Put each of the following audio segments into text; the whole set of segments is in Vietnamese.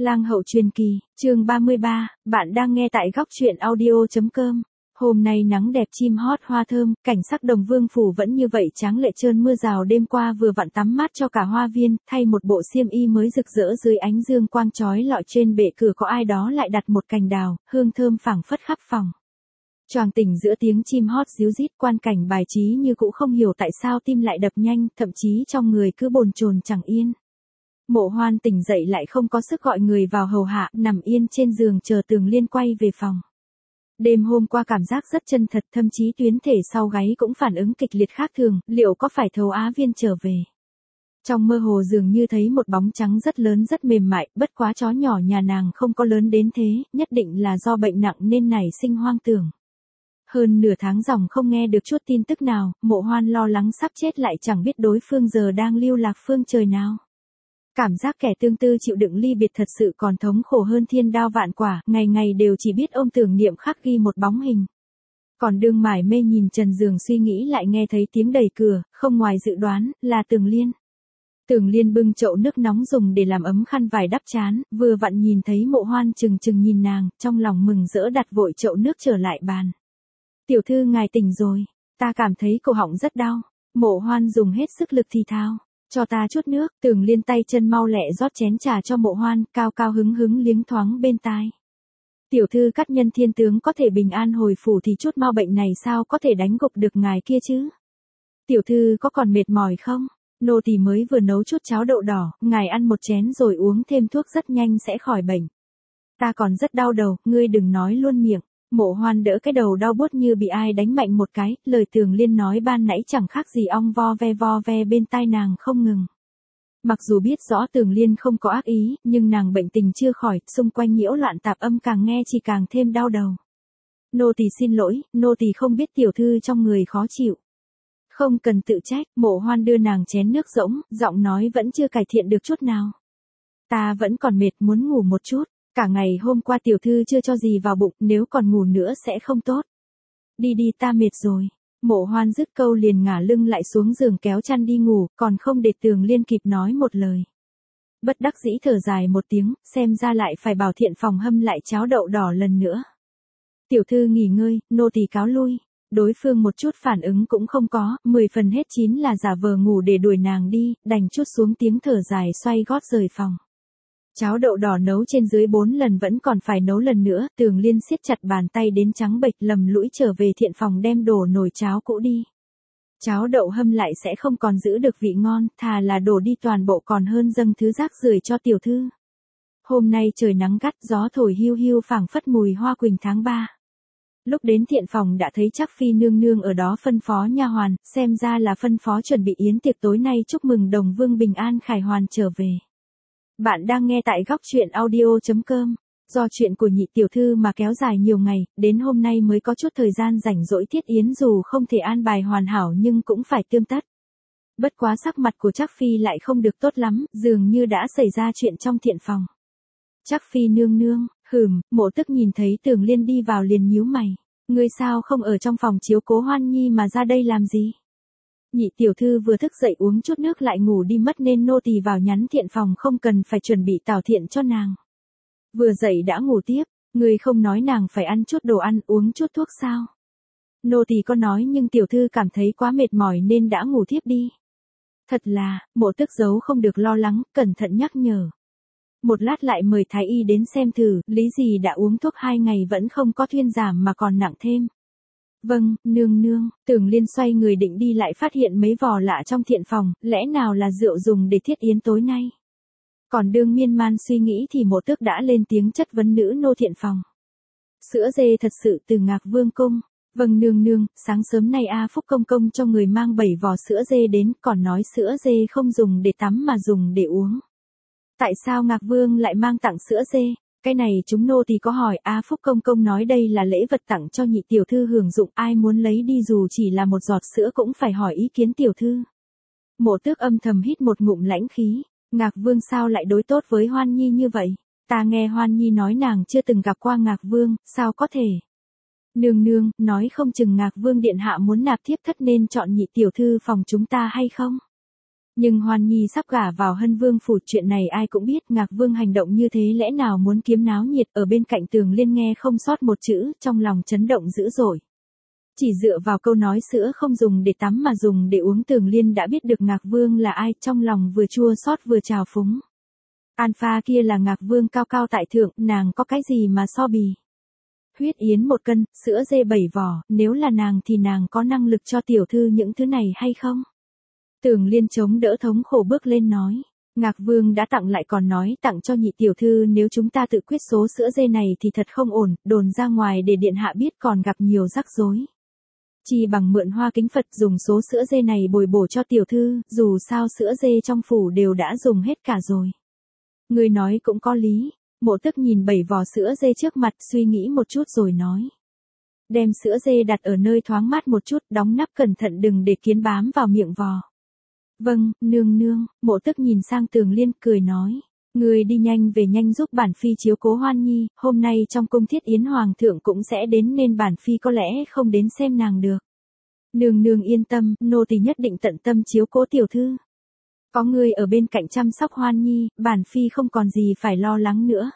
Lang hậu truyền kỳ, chương 33, bạn đang nghe tại góc truyện audio.com. Hôm nay nắng đẹp chim hót hoa thơm, cảnh sắc Đồng Vương phủ vẫn như vậy tráng lệ trơn mưa rào đêm qua vừa vặn tắm mát cho cả hoa viên, thay một bộ xiêm y mới rực rỡ dưới ánh dương quang chói lọi trên bệ cửa có ai đó lại đặt một cành đào, hương thơm phảng phất khắp phòng. Choàng tỉnh giữa tiếng chim hót ríu rít, quan cảnh bài trí như cũ không hiểu tại sao tim lại đập nhanh, thậm chí trong người cứ bồn chồn chẳng yên. Mộ Hoan tỉnh dậy lại không có sức gọi người vào hầu hạ, nằm yên trên giường chờ Tường Liên quay về phòng. Đêm hôm qua cảm giác rất chân thật, thậm chí tuyến thể sau gáy cũng phản ứng kịch liệt khác thường, liệu có phải Thấu Á Viên trở về? Trong mơ hồ dường như thấy một bóng trắng rất lớn rất mềm mại, bất quá chó nhỏ nhà nàng không có lớn đến thế, nhất định là do bệnh nặng nên nảy sinh hoang tưởng. Hơn nửa tháng ròng không nghe được chút tin tức nào, Mộ Hoan lo lắng sắp chết lại chẳng biết đối phương giờ đang lưu lạc phương trời nào. Cảm giác kẻ tương tư chịu đựng ly biệt thật sự còn thống khổ hơn thiên đao vạn quả, ngày ngày đều chỉ biết ôm tưởng niệm khắc ghi một bóng hình. Còn đương mải mê nhìn trần giường suy nghĩ lại nghe thấy tiếng đẩy cửa, không ngoài dự đoán, là Tường Liên. Tường Liên bưng chậu nước nóng dùng để làm ấm khăn vải đắp trán, vừa vặn nhìn thấy Mộ Hoan chừng chừng nhìn nàng, trong lòng mừng rỡ đặt vội chậu nước trở lại bàn. Tiểu thư ngài tỉnh rồi, ta cảm thấy cổ họng rất đau. Mộ Hoan dùng hết sức lực thì thào. Cho ta chút nước, Tường Liên tay chân mau lẹ rót chén trà cho Mộ Hoan, cao cao hứng hứng liếng thoáng bên tai. Tiểu thư cắt nhân thiên tướng có thể bình an hồi phủ thì chút mau bệnh này sao có thể đánh gục được ngài kia chứ? Tiểu thư có còn mệt mỏi không? Nô tỳ mới vừa nấu chút cháo đậu đỏ, ngài ăn một chén rồi uống thêm thuốc rất nhanh sẽ khỏi bệnh. Ta còn rất đau đầu, ngươi đừng nói luôn miệng. Mộ Hoan đỡ cái đầu đau buốt như bị ai đánh mạnh một cái, lời Tường Liên nói ban nãy chẳng khác gì ong vo ve bên tai nàng không ngừng. Mặc dù biết rõ Tường Liên không có ác ý, nhưng nàng bệnh tình chưa khỏi, xung quanh nhiễu loạn tạp âm càng nghe chỉ càng thêm đau đầu. Nô tỳ xin lỗi, nô tỳ không biết tiểu thư trong người khó chịu. Không cần tự trách, Mộ Hoan đưa nàng chén nước rỗng, giọng nói vẫn chưa cải thiện được chút nào. Ta vẫn còn mệt muốn ngủ một chút. Cả ngày hôm qua tiểu thư chưa cho gì vào bụng, nếu còn ngủ nữa sẽ không tốt. Đi đi ta mệt rồi. Mộ Hoan dứt câu liền ngả lưng lại xuống giường kéo chăn đi ngủ, còn không để Tường Liên kịp nói một lời. Bất đắc dĩ thở dài một tiếng, xem ra lại phải bảo thiện phòng hâm lại cháo đậu đỏ lần nữa. Tiểu thư nghỉ ngơi, nô tỳ cáo lui. Đối phương một chút phản ứng cũng không có, 10 phần hết 9 là giả vờ ngủ để đuổi nàng đi, đành chút xuống tiếng thở dài xoay gót rời phòng. Cháo đậu đỏ nấu trên dưới 4 lần vẫn còn phải nấu lần nữa, Tường Liên siết chặt bàn tay đến trắng bệch lầm lũi trở về thiện phòng đem đổ nồi cháo cũ đi. Cháo đậu hâm lại sẽ không còn giữ được vị ngon, thà là đổ đi toàn bộ còn hơn dâng thứ rác rưởi cho tiểu thư. Hôm nay trời nắng gắt, gió thổi hiu hiu phảng phất mùi hoa quỳnh tháng 3. Lúc đến thiện phòng đã thấy Trác Phi nương nương ở đó phân phó nha hoàn, xem ra là phân phó chuẩn bị yến tiệc tối nay chúc mừng Đồng Vương bình an khải hoàn trở về. Bạn đang nghe tại góc truyện audio.com. Do chuyện của nhị tiểu thư mà kéo dài nhiều ngày, đến hôm nay mới có chút thời gian rảnh rỗi thiết yến dù không thể an bài hoàn hảo nhưng cũng phải tươm tất. Bất quá sắc mặt của Trác Phi lại không được tốt lắm, dường như đã xảy ra chuyện trong thiện phòng. Trác Phi nương nương, Mộ Tức nhìn thấy Tường Liên đi vào liền nhíu mày. Ngươi sao không ở trong phòng chiếu cố Hoan Nhi mà ra đây làm gì? Nhị tiểu thư vừa thức dậy uống chút nước lại ngủ đi mất nên nô tỳ vào nhắn thiện phòng không cần phải chuẩn bị tảo thiện cho nàng. Vừa dậy đã ngủ tiếp, người không nói nàng phải ăn chút đồ ăn uống chút thuốc sao? Nô tỳ có nói nhưng tiểu thư cảm thấy quá mệt mỏi nên đã ngủ thiếp đi. Thật là, Mộ Tức giấu không được lo lắng, cẩn thận nhắc nhở. Một lát lại mời thái y đến xem thử, lý gì đã uống thuốc 2 ngày vẫn không có thuyên giảm mà còn nặng thêm. Vâng, nương nương, Tường Liên xoay người định đi lại phát hiện mấy vò lạ trong thiện phòng, lẽ nào là rượu dùng để thiết yến tối nay. Còn đương miên man suy nghĩ thì Mộ Tước đã lên tiếng chất vấn nữ nô thiện phòng. Sữa dê thật sự từ Ngạc Vương cung. Vâng nương nương, sáng sớm nay A Phúc công công cho người mang 7 vò sữa dê đến, còn nói sữa dê không dùng để tắm mà dùng để uống. Tại sao Ngạc Vương lại mang tặng sữa dê? Cái này chúng nô thì có hỏi, A Phúc công công nói đây là lễ vật tặng cho nhị tiểu thư hưởng dụng, ai muốn lấy đi dù chỉ là một giọt sữa cũng phải hỏi ý kiến tiểu thư. Mộ Tước âm thầm hít một ngụm lãnh khí, Ngạc Vương sao lại đối tốt với Hoan Nhi như vậy? Ta nghe Hoan Nhi nói nàng chưa từng gặp qua Ngạc Vương, sao có thể? Nương nương, nói không chừng Ngạc Vương điện hạ muốn nạp thiếp thất nên chọn nhị tiểu thư phòng chúng ta hay không? Nhưng Hoan Nhi sắp gả vào Hân Vương phủ, chuyện này ai cũng biết, Ngạc Vương hành động như thế lẽ nào muốn kiếm náo nhiệt. Ở bên cạnh Tường Liên nghe không sót một chữ, trong lòng chấn động dữ dội. Chỉ dựa vào câu nói sữa không dùng để tắm mà dùng để uống, Tường Liên đã biết được Ngạc Vương là ai, trong lòng vừa chua xót vừa trào phúng. Alpha kia là Ngạc Vương cao cao tại thượng, nàng có cái gì mà so bì. Huyết yến 1 cân, sữa dê 7 vỏ, nếu là nàng thì nàng có năng lực cho tiểu thư những thứ này hay không? Tường Liên chống đỡ thống khổ bước lên nói. Ngạc Vương đã tặng lại còn nói tặng cho nhị tiểu thư, nếu chúng ta tự quyết số sữa dê này thì thật không ổn, đồn ra ngoài để điện hạ biết còn gặp nhiều rắc rối. Chỉ bằng mượn hoa kính Phật dùng số sữa dê này bồi bổ cho tiểu thư, dù sao sữa dê trong phủ đều đã dùng hết cả rồi. Người nói cũng có lý. Mộ Tức nhìn 7 vỏ sữa dê trước mặt, suy nghĩ một chút rồi nói. Đem sữa dê đặt ở nơi thoáng mát một chút, đóng nắp cẩn thận đừng để kiến bám vào miệng vò. Vâng, nương nương. Mộ Tức nhìn sang Tường Liên cười nói. Người đi nhanh về nhanh giúp bản phi chiếu cố Hoan Nhi, hôm nay trong cung thiết yến hoàng thượng cũng sẽ đến nên bản phi có lẽ không đến xem nàng được. Nương nương yên tâm, nô tỳ nhất định tận tâm chiếu cố tiểu thư. Có người ở bên cạnh chăm sóc Hoan Nhi, bản phi không còn gì phải lo lắng nữa.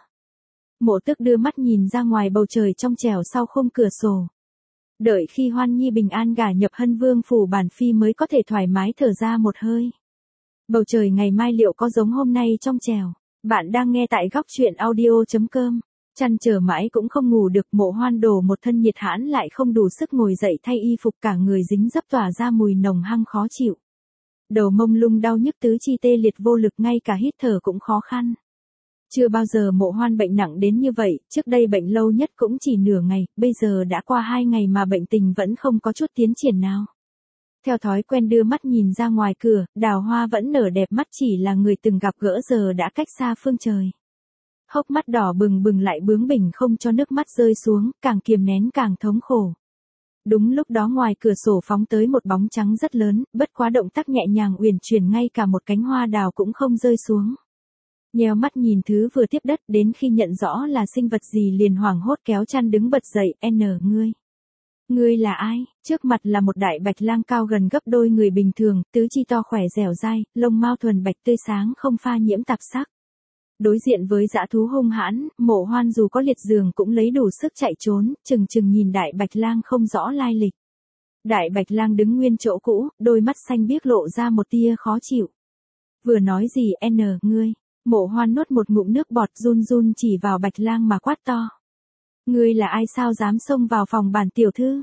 Mộ Tức đưa mắt nhìn ra ngoài bầu trời trong trẻo sau khung cửa sổ. Đợi khi Hoan Nhi bình an gả nhập Hân Vương phủ, bản phi mới có thể thoải mái thở ra một hơi. Bầu trời ngày mai liệu có giống hôm nay trong trẻo? Bạn đang nghe tại góc truyện audio.com. Chăn trở mãi cũng không ngủ được, Mộ Hoan đổ một thân nhiệt hãn lại không đủ sức ngồi dậy thay y phục, cả người dính dấp tỏa ra mùi nồng hăng khó chịu. Đầu mông lung đau nhức, tứ chi tê liệt vô lực, ngay cả hít thở cũng khó khăn. Chưa bao giờ Mộ Hoan bệnh nặng đến như vậy, trước đây bệnh lâu nhất cũng chỉ nửa ngày, bây giờ đã qua 2 ngày mà bệnh tình vẫn không có chút tiến triển nào. Theo thói quen đưa mắt nhìn ra ngoài cửa, đào hoa vẫn nở đẹp mắt, chỉ là người từng gặp gỡ giờ đã cách xa phương trời. Hốc mắt đỏ bừng bừng lại bướng bỉnh không cho nước mắt rơi xuống, càng kiềm nén càng thống khổ. Đúng lúc đó ngoài cửa sổ phóng tới một bóng trắng rất lớn, bất quá động tác nhẹ nhàng uyển chuyển, ngay cả một cánh hoa đào cũng không rơi xuống. Nheo mắt nhìn thứ vừa tiếp đất, đến khi nhận rõ là sinh vật gì liền hoảng hốt kéo chăn đứng bật dậy. Ngươi. Ngươi là ai? Trước mặt là một đại bạch lang cao gần gấp đôi người bình thường, tứ chi to khỏe dẻo dai, lông mao thuần bạch tươi sáng không pha nhiễm tạp sắc. Đối diện với dã thú hung hãn, Mộ Hoan dù có liệt giường cũng lấy đủ sức chạy trốn, chừng chừng nhìn đại bạch lang không rõ lai lịch. Đại bạch lang đứng nguyên chỗ cũ, đôi mắt xanh biếc lộ ra một tia khó chịu. Vừa nói gì ngươi? Mộ Hoan nuốt một ngụm nước bọt, run run chỉ vào bạch lang mà quát to. Ngươi là ai, sao dám xông vào phòng bản tiểu thư?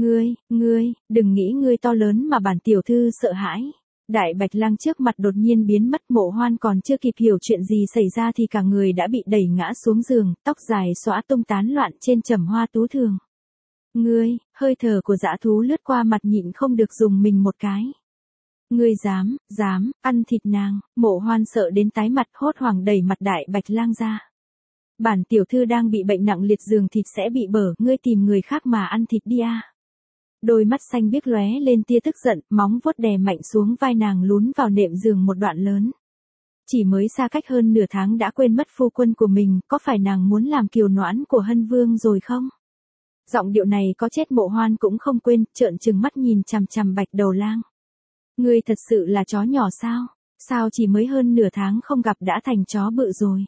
Ngươi, đừng nghĩ ngươi to lớn mà bản tiểu thư sợ hãi. Đại bạch lang trước mặt đột nhiên biến mất, Mộ Hoan còn chưa kịp hiểu chuyện gì xảy ra thì cả người đã bị đẩy ngã xuống giường, tóc dài xõa tung tán loạn trên trầm hoa tú thường. Ngươi, hơi thở của dã thú lướt qua mặt nhịn không được dùng mình một cái. Ngươi dám, ăn thịt nàng. Mộ Hoan sợ đến tái mặt, hốt hoảng đẩy mặt đại bạch lang ra. Bản tiểu thư đang bị bệnh nặng, liệt giường thịt sẽ bị bở, ngươi tìm người khác mà ăn thịt đi à. Đôi mắt xanh biếc lóe lên tia tức giận, móng vuốt đè mạnh xuống vai nàng, lún vào nệm giường một đoạn lớn. Chỉ mới xa cách hơn nửa tháng đã quên mất phu quân của mình, có phải nàng muốn làm kiều noãn của Hân Vương rồi không? Giọng điệu này có chết Mộ Hoan cũng không quên, trợn trừng mắt nhìn chằm chằm bạch đầu lang. Ngươi thật sự là chó nhỏ sao? Sao chỉ mới hơn nửa tháng không gặp đã thành chó bự rồi?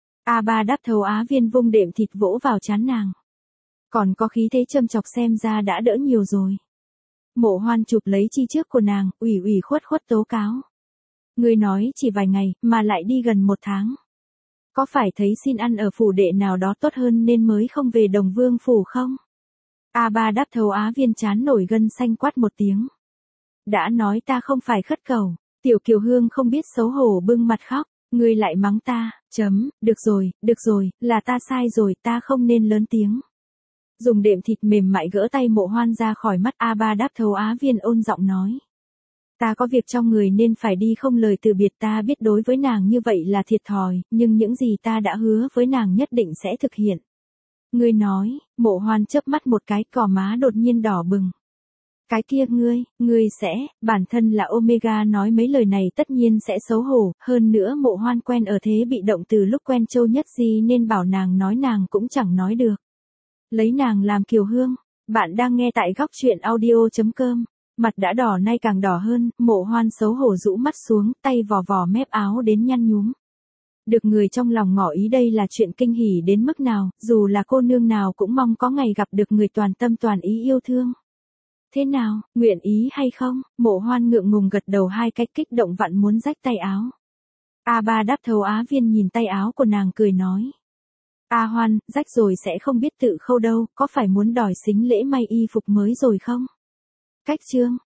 A3 đáp thầu Á Viên vung đệm thịt vỗ vào trán nàng. Còn có khí thế châm chọc, xem ra đã đỡ nhiều rồi. Mộ Hoan chụp lấy chi trước của nàng, ủy khuất tố cáo. Ngươi nói chỉ vài ngày, mà lại đi gần 1 tháng. Có phải thấy xin ăn ở phủ đệ nào đó tốt hơn nên mới không về Đồng Vương phủ không? A3 đáp thầu Á Viên chán nổi gân xanh quát một tiếng. Đã nói ta không phải khất cầu. Tiểu Kiều Hương không biết xấu hổ bưng mặt khóc. Ngươi lại mắng ta, được rồi, là ta sai rồi, ta không nên lớn tiếng. Dùng đệm thịt mềm mại gỡ tay Mộ Hoan ra khỏi mắt. A3 đáp thầu Á Viên ôn giọng nói. Ta có việc trong người nên phải đi, không lời từ biệt, ta biết đối với nàng như vậy là thiệt thòi, nhưng những gì ta đã hứa với nàng nhất định sẽ thực hiện. Ngươi nói, Mộ Hoan chớp mắt một cái, cỏ má đột nhiên đỏ bừng. Cái kia ngươi sẽ, bản thân là Omega nói mấy lời này tất nhiên sẽ xấu hổ, hơn nữa Mộ Hoan quen ở thế bị động từ lúc quen Châu Nhất Di nên bảo nàng nói nàng cũng chẳng nói được. Lấy nàng làm Kiều Hương, bạn đang nghe tại góc truyện audio.com. Mặt đã đỏ nay càng đỏ hơn, Mộ Hoan xấu hổ rũ mắt xuống, tay vò vò mép áo đến nhăn nhúm. Được người trong lòng ngỏ ý đây là chuyện kinh hỉ đến mức nào, dù là cô nương nào cũng mong có ngày gặp được người toàn tâm toàn ý yêu thương. Thế nào, nguyện ý hay không? Mộ Hoan ngượng ngùng gật đầu hai cái, kích động vặn muốn rách tay áo. A Ba đáp thấu Á Viên nhìn tay áo của nàng cười nói. A Hoan, rách rồi sẽ không biết tự khâu đâu, có phải muốn đòi xính lễ may y phục mới rồi không? Cách chương.